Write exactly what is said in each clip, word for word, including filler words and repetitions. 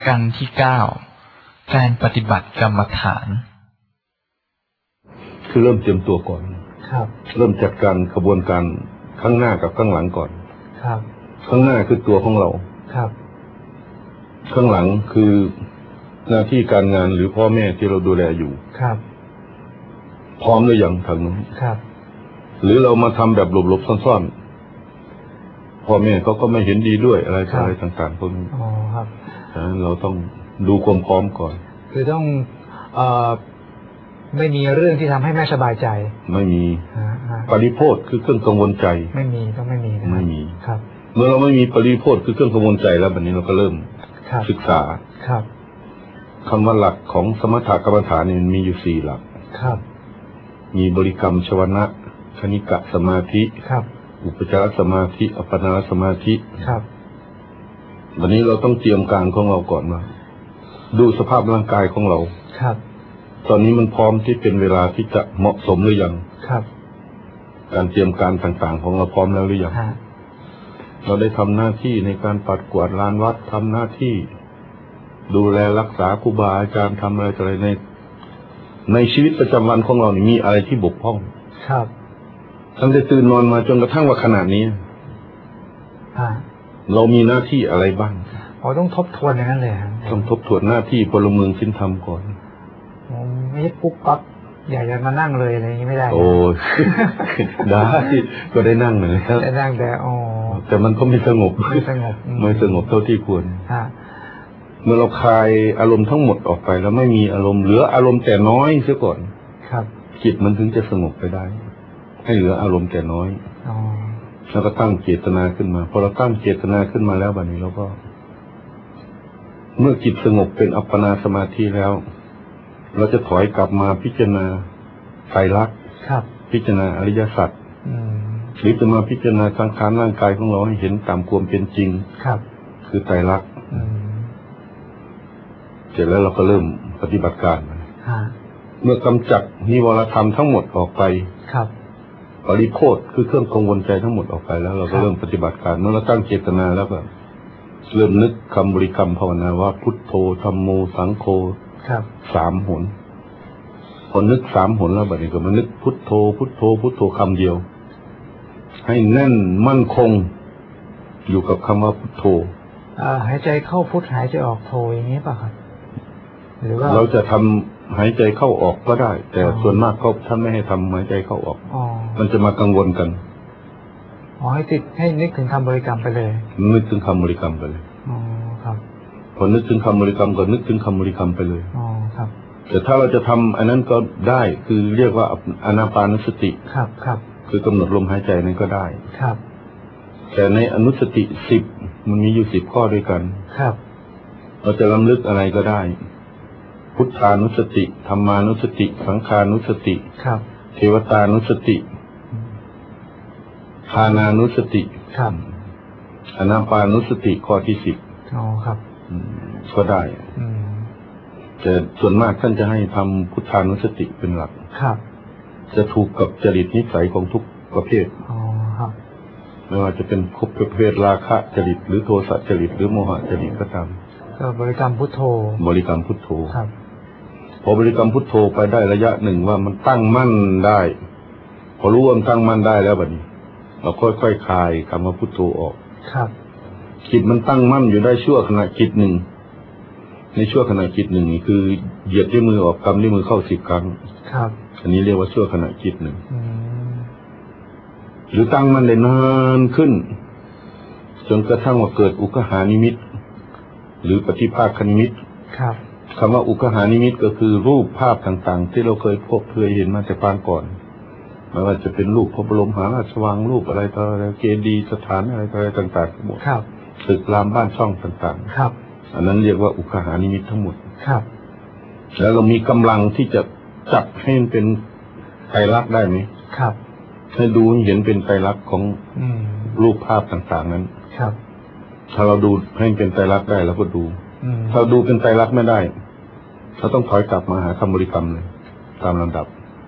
กันที่เก้าการปฏิบัติกรรมฐานคือเริ่มเตรียมตัวก่อนครับเริ่มจัดการกระบวนการข้างหน้ากับข้างหลังก่อนครับข้างหน้าคือตัวของเราครับข้างหลังคือหน้าที่การงานหรือพ่อแม่ที่เราดูแลอยู่ครับพร้อมหรือยังทางนู้นครับหรือเรามาทำแบบหลบๆซ่อนๆพ่อแม่เขาก็ไม่เห็นดีด้วยอะไรอะไรต่างๆพวกนี้อ๋อครับฉะนั้นเราต้องดูความพร้อมก่อนคือต้องเอ่อไม่มีเรื่องที่ทำให้แม่สบายใจไม่มีปริโภทคือเครื่องกังวลใจไม่มีต้องไม่มีไม่มีครับเมื่อเราไม่มีปริโภทคือเครื่องกังวลใจแล้วแบบนี้เราก็เริ่มศึกษาครับคำว่าหลักของสมถกรรมฐานนี่มีอยู่สี่หลักครับมีบริกรรมชวนะคณิกะสมาธิครับอุปจารสมาธิอัปปนาสมาธิครับวันนี้เราต้องเตรียมการของเราก่อนว่าดูสภาพร่างกายของเราครับตอนนี้มันพร้อมที่เป็นเวลาที่จะเหมาะสมหรือยังครับการเตรียมการต่างๆของเราพร้อมแล้วหรือยังเราได้ทำหน้าที่ในการปัดกวาดลานวัดทำหน้าที่ดูแลรักษาครูบาอาจารย์ทำอะไรต่ออะไรในในชีวิตประจำวันของเรานี่มีอะไรที่บกพร่องครับตั้งแต่ตื่นนอนมาจนกระทั่งว่าขนาดนี้เรามีหน้าที่อะไรบ้างเราต้องทบทวนอย่างนั้นเลยครับต้องทบทวนหน้าที่พลเมืองศีลธรรมก่อนไม่ใช่ปุ๊บปั๊บอยากจะมานั่งเลยอะไรอย่างนี้ไม่ได้โอ้ได้ก็ได้นั่งเลยครับได้นั่งแต่อ๋อแต่มันก็ไม่สงบไม่สงบไม่สงบเท่าที่ควรเมื่อเราคลายอารมณ์ทั้งหมดออกไปแล้วไม่มีอารมณ์เหลืออารมณ์แต่น้อยเสียก่อนครับจิตมันถึงจะสงบไปได้ให้เหลืออารมณ์แต่น้อยแล้วก็ตั้งเจตนาขึ้นมาพอเราตั้งเจตนาขึ้นมาแล้วบัดนี้เราก็เมื่อจิตสงบเป็นอัปปนาสมาธิแล้วเราจะถอยกลับมาพิจารณาไตรลักษณ์พิจารณาอริยสัจหรือจะมาพิจารณาสังขารร่างกายของเราให้เห็นตามความเป็นจริงครับคือไตรลักษณ์เสร็จแล้วเราก็เริ่มปฏิบัติการเมื่อกำจัดนิวรธรรมทั้งหมดออกไปครับปริโภทคือเครื่องกังวลใจทั้งหมดออกไปแล้วเราก็เริ่มปฏิบัติการเมื่อเราตั้งเจตนาแล้วก็เริ่มนึกคำบริกรรมภาวนาว่าพุทโธธัมโมสังโฆสามหนพอนึกสามหนแล้วบัดนี้ก็มานึกพุทโธพุทโธพุทโธคำเดียวให้แน่นมั่นคงอยู่กับคำว่าพุทโธหายใจเข้าพุทหายใจออกโธอย่างนี้ป่ะครับหรือว่าเราจะทำหายใจเข้าออกก็ได้แต่ส่วนมากเขาท่านไม่ให้ทำหายใจเข้าออกมันจะมากังวลกันอ๋อให้ติดให้นึกถึงคำบริกรรมไปเลยนึกถึงคำบริกรรมไปเลยอ๋อครับพอนึกถึงคำบริกรรมก็นึกถึงคำบริกรรมไปเลยอ๋อครับแต่ถ้าเราจะทำอันนั้นก็ได้คือเรียกว่าอานาปานสติครับครับคือกำหนดลมหายใจนั้นก็ได้ครับแต่ในอนุสติสิบมันมีอยู่สิบข้อด้วยกันครับเราจะรำลึกอะไรก็ได้พุทธานุสติธรรมานุสติสังขานุสติครับเทวตานุสติทานานุสติครับอนาปานุสติข้อที่สิบอ๋อครับก็ได้แต่ส่วนมากท่านจะให้ทำพุทธานุสติเป็นหลักครับจะถูกกับจริตนิสัยของทุกประเภทอ๋อครับไม่ว่าจะเป็นคุประเภทราคะจริตหรือโทสะจริตหรือโมหะจริตก็ตามก็บริกรรมพุทโธบริกรรมพุทโธครับพอบริกรรมพุทโธไปได้ระยะหนึ่งว่ามันตั้งมั่นได้พอรู้ว่ามันตั้งมั่นได้แล้วบัดนี้เราค่อยๆ ค, คลายคำว่าพุทโธออกครับจิตมันตั้งมั่นอยู่ได้ชั่วขณะจิตหนึ่งในชั่วขณะจิตหนึ่งนี่คือเหยียดด้วยมือออกกำด้วยมือเข้าสิบครั้งครับอันนี้เรียกว่าชั่วขณะจิตหนึ่งหรือตั้งมั่นได้นานขึ้นจนกระทั่งว่าเกิดอุกหานิมิตหรือปฏิภาคนิมิตครับคำว่าอุกหานิมิตก็คือรูปภาพต่างๆที่เราเคยพบเคยเห็นมาแต่ปางก่อนไม่ว่าจะเป็นรูปพระบรมหาราชวังรูปอะไรต่ออะไรเจดีย์สถานอะไรต่ออะไรต่างๆทั้งหมดตึกรามบ้านช่องต่างๆครับอันนั้นเรียกว่าอุกหานิมิตทั้งหมดครับแล้วเรามีกำลังที่จะจับให้มันเป็นไตรลักษณ์ได้ไหมครับให้ดูเห็นเป็นไตรลักษณ์ของรูปภาพต่างๆนั้นครับถ้าเราดูให้เป็นไตรลักษณ์ได้เราก็ดูถ้าดูเป็นไตรลักษณ์ไม่ได้เราต้องถอยกลับมาหาคำบริกรรมเลยตามลำดับ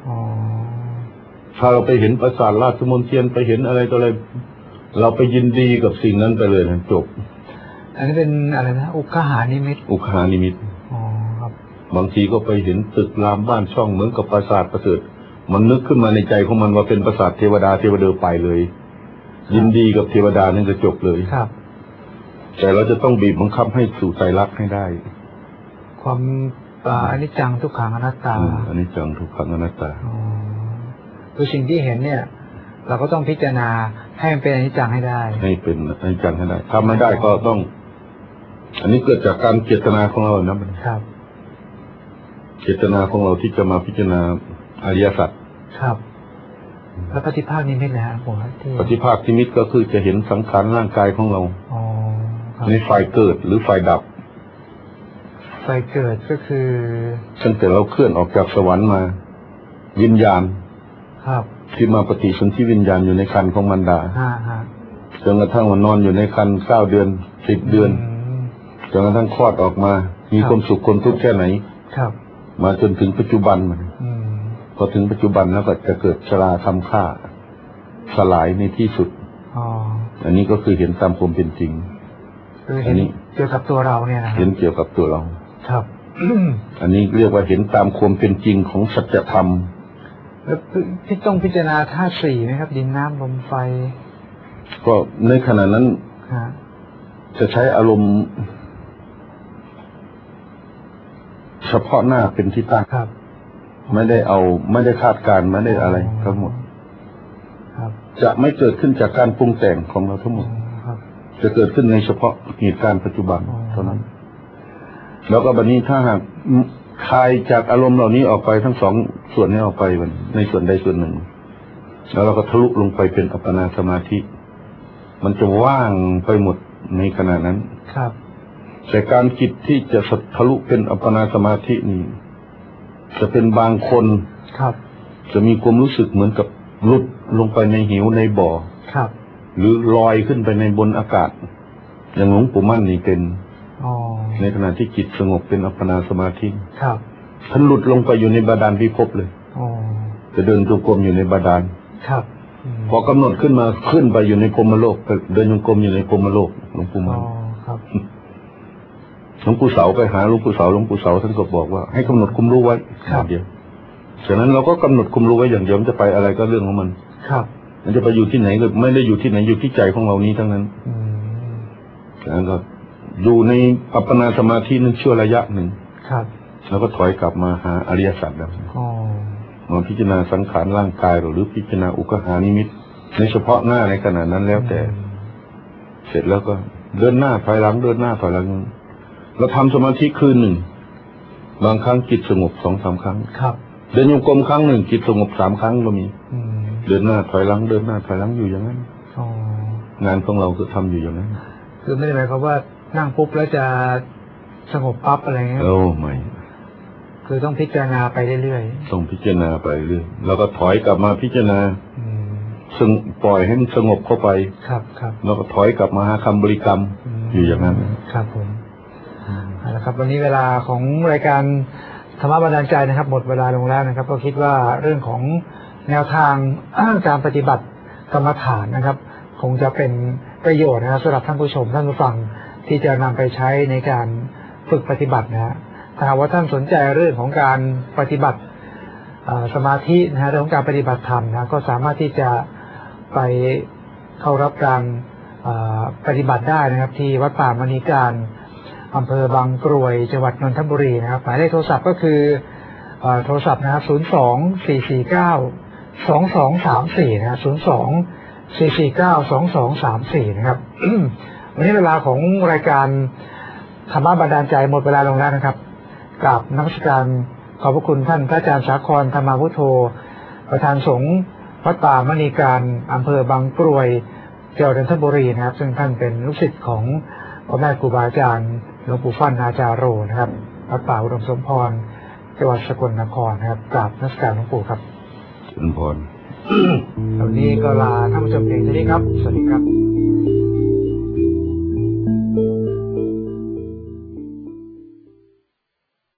ถ้าเราไปเห็นปราสาทราชมนเทียนไปเห็นอะไรต่ออะไรเราไปยินดีกับสิ่งนั้นไปเลยนะจบอันนี้เป็นอะไรนะอุคหานิมิตอุคหานิมิตอ๋อครับบางทีก็ไปเห็นตึกรามบ้านช่องเหมือนกับปราสาทประเสริฐมันนึกขึ้นมาในใจของมันว่าเป็นปราสาทเทวดาเทวดาไปเลยยินดีกับเทวดานั่นจะจบเลยครับแต่เราจะต้องบีบบังคับให้สู่ใจรักให้ได้ความอนิจจังทุกขังอนัตตาอนิจจังทุกขังอนัตตาคือสิ่งที่เห็นเนี่ยเราก็ต้องพิจารณาให้มันเป็นอนิจจังให้ได้ให้เป็นอนิจจังให้ได้ถ้าไม่ได้ก็ต้องอันนี้เกิดจากการเจตนาของเรานะครับเจตนาของเราที่จะมาพิจารณาอริยสัจครับแล้วปฏิภาคนิมิตนะฮะผมปฏิภาคนิมิตก็คือจะเห็นสังขารร่างกายของเราในฝ่ายเกิดหรือฝ่ายดับฝ่ายเกิดก็คือตั้งแต่เราเคลื่อนออกจากสวรรค์มาวิญญาณครับที่มาปฏิสนธิวิญญาณอยู่ในครรภ์ของมารดาจนกระทั่งมันนอนอยู่ในครรภ์เก้าเดือนสิบเดือนจนกระทั่งคลอดออกมามีความสุขความทุกข์แค่ไหนครับมาจนถึงปัจจุบันมันพอถึงปัจจุบันแล้วก็จะเกิดชราคำค่าสลายในที่สุดอันนี้ก็คือเห็นตามความเป็นจริงอันนี้เกี่ยวกับตัวเราเนี่ยนะเห็นเกี่ยวกับตัวเราครับอันนี้เรียกว่าเห็นตามความเป็นจริงของสัจธรรมแล้วที่ต้องพิจารณาธาตุสี่นะครับดินน้ำลมไฟก็ในขณะนั้นจะใช้อารมณ์เฉพาะหน้าเป็นที่ตั้งครับไม่ได้เอาไม่ได้คาดการไม่ได้อะไรทั้งหมดจะไม่เกิดขึ้นจากการปรุงแต่งของเราทั้งหมดจะเกิดขึ้นในเฉพาะเหตุการณ์ปัจจุบันเท่านั้นแล้วก็บัดนี้ถ้าหากคลายจากอารมณ์เหล่านี้ออกไปทั้งสองส่วนนี้ออกไปในส่วนใดส่วนหนึ่งแล้วเราก็ทะลุลงไปเป็นอัปปนาสมาธิมันจะว่างไปหมดในขณะนั้นครับแต่การจิตที่จะทะลุเป็นอัปปนาสมาธินี้จะเป็นบางคนครับจะมีความรู้สึกเหมือนกับหลุดลงไปในหิวในบ่อครับหรือลอยขึ้นไปในบนอากาศอย่างหลวงปู่มั่นนี่เป็นในขณะที่จิตสงบเป็นอัปปนาสมาธิครับท่านหลุดลงไปอยู่ในบาดาลพิภพเลยจะเดินจงกรมอยู่ในบาดาลครับพอกำหนดขึ้นมาขึ้นไปอยู่ในพรหมโลกเดินจงกรมอยู่ในพรหมโลกหลวงปู่มั่นครับหลวงปู่เสาไปหาหลวงปู่เสาหลวงปู่เสาท่านก็บอกว่าให้กำหนดคุมรู้ไว้อย่างเดียวฉะนั้นเราก็กำหนดคุมรู้ไว้อย่างเดียวมันจะไปอะไรก็เรื่องของมันครับมันจะไปอยู่ที่ไหนก็ไม่ได้อยู่ที่ไหนอยู่ที่ใจของเรานี้ทั้งนั้นฉะนั้นก็อยู่ในอัปปนาสมาธินั้นชั่วระยะหนึ่งครับแล้วก็ถอยกลับมาหาอริยสัจแล้วมาพิจารณาสังขารร่างกายหรือพิจารณาอุคหานิมิตในเฉพาะหน้าในขณะนั้นแล้วแต่เสร็จแล้วก็เดินหน้าถอยหลังเดินหน้าถอยหลังเราทำสมาธิคืนหนึ่งบางครั้งจิตสงบสองสามครั้งครับเดินโยกรมครั้งหนึ่งจิตสงบสามครั้งก็มีเดินหน้าถอยหลังเดินหน้าถอยหลังอยู่อย่างนั้นงานของเราคือทำอยู่อย่างนั้นคือไม่ได้หมายความว่านั่งปุ๊บแล้วจะสงบปั๊บอะไรเงี้ยโอ้ไม่คือต้องพิจารณาไปเรื่อยๆต้องพิจารณาไปเรื่อยแล้วก็ถอยกลับมาพิจารณาซึ่งปล่อยให้มันสงบเข้าไปครับครับแล้วก็ถอยกลับมาหาคำบริกรรมอยู่อย่างนั้นครับผมเอาละครับวันนี้เวลาของรายการธรรมะบันดาลใจนะครับหมดเวลาลงแล้วนะครับก็คิดว่าเรื่องของแนวทางการปฏิบัติกรรมฐานนะครับคงจะเป็นประโยชน์นะครับสำหรับท่านผู้ชมท่านผู้ฟังที่จะนำไปใช้ในการฝึกปฏิบัตินะฮะถ้าว่าท่านสนใจเรื่องของการปฏิบัติสมาธินะฮะเรื่องของการปฏิบัติธรรมนะก็สามารถที่จะไปเข้ารับการปฏิบัติได้นะครับที่วัดป่ามณีการอำเภอบางกรวยจังหวัดนนทบุรีนะครับหมายเลขโทรศัพท์ก็คือโทรศัพท์นะครับศูนย์สอง สี่สี่เก้า สองสองสามสี่นะศูนย์สอง สี่สี่เก้า สองสองสามสี่นะครับ วันนี้เวลาของรายการธรรมะบันดาลใจหมดเวลาลงแล้วนะครับกราบนมัสการขอบพระคุณท่านพระอาจารย์สาครธรรมาวุโธประธานสงฆ์วัดป่ามณีการอำเภอบางกรวยจังหวัดนนทบุรีนะครับซึ่งท่านเป็นลูกศิษย์ของพระแม่ครูบาอาจารย์หลวงปู่ฟั่นอาจารโรนะครับวัดป่าอุดมสมพรจังหวัดสกลนครนะครับกราบนมัสการหลวงปู่ครับสกลนครวันนี้ก็ลาท่านผู้ชมเพียงเท่านี้ครับสวัสดีครับ